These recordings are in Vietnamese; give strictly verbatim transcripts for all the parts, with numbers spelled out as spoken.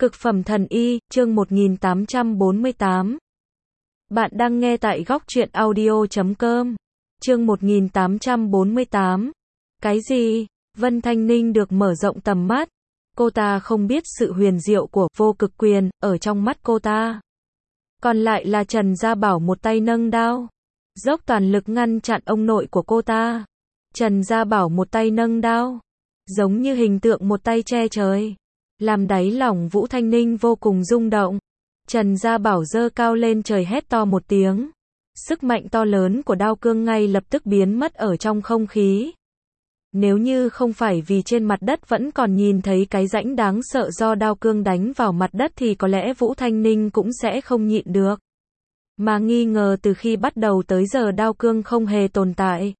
Cực phẩm thần y, chương một nghìn tám trăm bốn mươi tám. Bạn đang nghe tại góc truyện audio chấm com. Chương một nghìn tám trăm bốn mươi tám. Cái gì? Vân Thanh Ninh được mở rộng tầm mắt. Cô ta không biết sự huyền diệu của vô cực quyền ở trong mắt cô ta. Còn lại là Trần Gia Bảo một tay nâng đao, dốc toàn lực ngăn chặn ông nội của cô ta. Trần Gia Bảo một tay nâng đao, giống như hình tượng một tay che trời, làm đáy lòng Vũ Thanh Ninh vô cùng rung động. Trần Gia Bảo giơ cao lên trời hét to một tiếng. Sức mạnh to lớn của đao cương ngay lập tức biến mất ở trong không khí. Nếu như không phải vì trên mặt đất vẫn còn nhìn thấy cái rãnh đáng sợ do đao cương đánh vào mặt đất thì có lẽ Vũ Thanh Ninh cũng sẽ không nhịn được. Mà nghi ngờ từ khi bắt đầu tới giờ đao cương không hề tồn tại.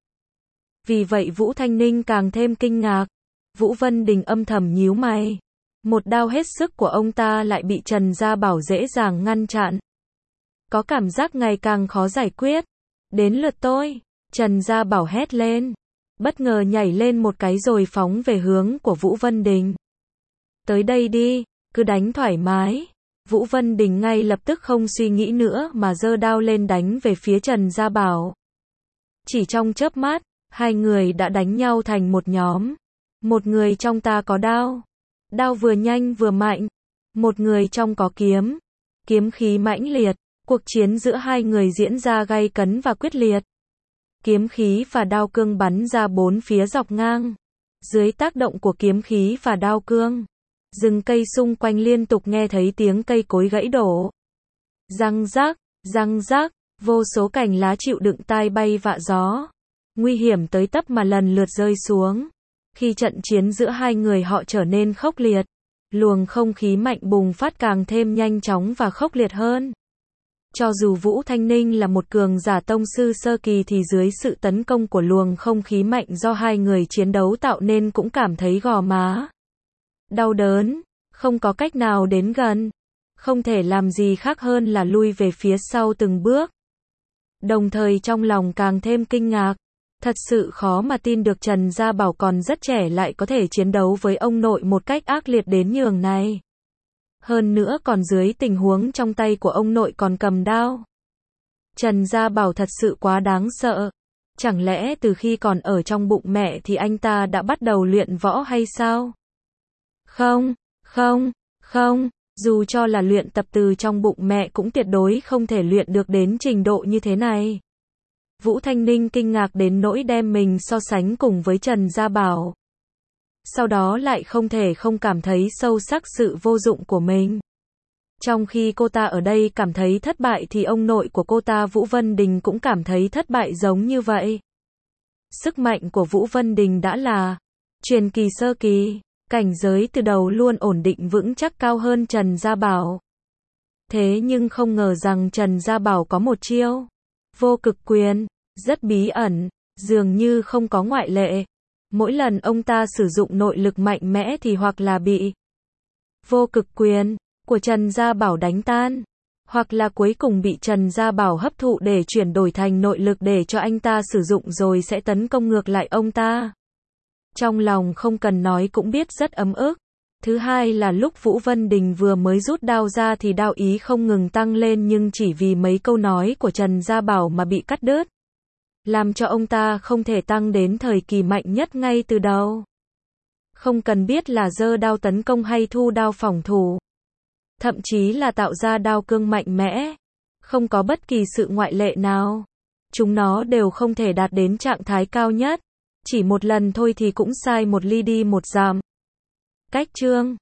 Vì vậy Vũ Thanh Ninh càng thêm kinh ngạc. Vũ Vân Đình âm thầm nhíu mày. Một đao hết sức của ông ta lại bị Trần Gia Bảo dễ dàng ngăn chặn. Có cảm giác ngày càng khó giải quyết. Đến lượt tôi. Trần Gia Bảo hét lên. Bất ngờ nhảy lên một cái rồi phóng về hướng của Vũ Vân Đình. Tới đây đi, cứ đánh thoải mái. Vũ Vân Đình ngay lập tức không suy nghĩ nữa mà giơ đao lên đánh về phía Trần Gia Bảo. Chỉ trong chớp mắt, hai người đã đánh nhau thành một nhóm. Một người trong ta có đao. Đao vừa nhanh vừa mạnh. Một người trong có kiếm. Kiếm khí mãnh liệt. Cuộc chiến giữa hai người diễn ra gay cấn và quyết liệt. Kiếm khí và đao cương bắn ra bốn phía dọc ngang. Dưới tác động của kiếm khí và đao cương, rừng cây xung quanh liên tục nghe thấy tiếng cây cối gãy đổ. Răng rắc, răng rắc, vô số cành lá chịu đựng tai bay vạ gió. Nguy hiểm tới tấp mà lần lượt rơi xuống. Khi trận chiến giữa hai người họ trở nên khốc liệt, luồng không khí mạnh bùng phát càng thêm nhanh chóng và khốc liệt hơn. Cho dù Vũ Thanh Ninh là một cường giả tông sư sơ kỳ thì dưới sự tấn công của luồng không khí mạnh do hai người chiến đấu tạo nên cũng cảm thấy gò má đau đớn, không có cách nào đến gần, không thể làm gì khác hơn là lui về phía sau từng bước. Đồng thời trong lòng càng thêm kinh ngạc, thật sự khó mà tin được Trần Gia Bảo còn rất trẻ lại có thể chiến đấu với ông nội một cách ác liệt đến nhường này. Hơn nữa còn dưới tình huống trong tay của ông nội còn cầm đao. Trần Gia Bảo thật sự quá đáng sợ. Chẳng lẽ từ khi còn ở trong bụng mẹ thì anh ta đã bắt đầu luyện võ hay sao? Không, không, không, dù cho là luyện tập từ trong bụng mẹ cũng tuyệt đối không thể luyện được đến trình độ như thế này. Vũ Thanh Ninh kinh ngạc đến nỗi đem mình so sánh cùng với Trần Gia Bảo. Sau đó lại không thể không cảm thấy sâu sắc sự vô dụng của mình. Trong khi cô ta ở đây cảm thấy thất bại thì ông nội của cô ta Vũ Vân Đình cũng cảm thấy thất bại giống như vậy. Sức mạnh của Vũ Vân Đình đã là truyền kỳ sơ kỳ, cảnh giới từ đầu luôn ổn định vững chắc cao hơn Trần Gia Bảo. Thế nhưng không ngờ rằng Trần Gia Bảo có một chiêu vô cực quyền, rất bí ẩn, dường như không có ngoại lệ. Mỗi lần ông ta sử dụng nội lực mạnh mẽ thì hoặc là bị vô cực quyền của Trần Gia Bảo đánh tan, hoặc là cuối cùng bị Trần Gia Bảo hấp thụ để chuyển đổi thành nội lực để cho anh ta sử dụng rồi sẽ tấn công ngược lại ông ta. Trong lòng không cần nói cũng biết rất ấm ức. Thứ hai là lúc Vũ Vân Đình vừa mới rút đao ra thì đao ý không ngừng tăng lên nhưng chỉ vì mấy câu nói của Trần Gia Bảo mà bị cắt đứt. Làm cho ông ta không thể tăng đến thời kỳ mạnh nhất ngay từ đầu. Không cần biết là giơ đao tấn công hay thu đao phòng thủ. Thậm chí là tạo ra đao cương mạnh mẽ. Không có bất kỳ sự ngoại lệ nào. Chúng nó đều không thể đạt đến trạng thái cao nhất. Chỉ một lần thôi thì cũng sai một ly đi một dặm. Cách chương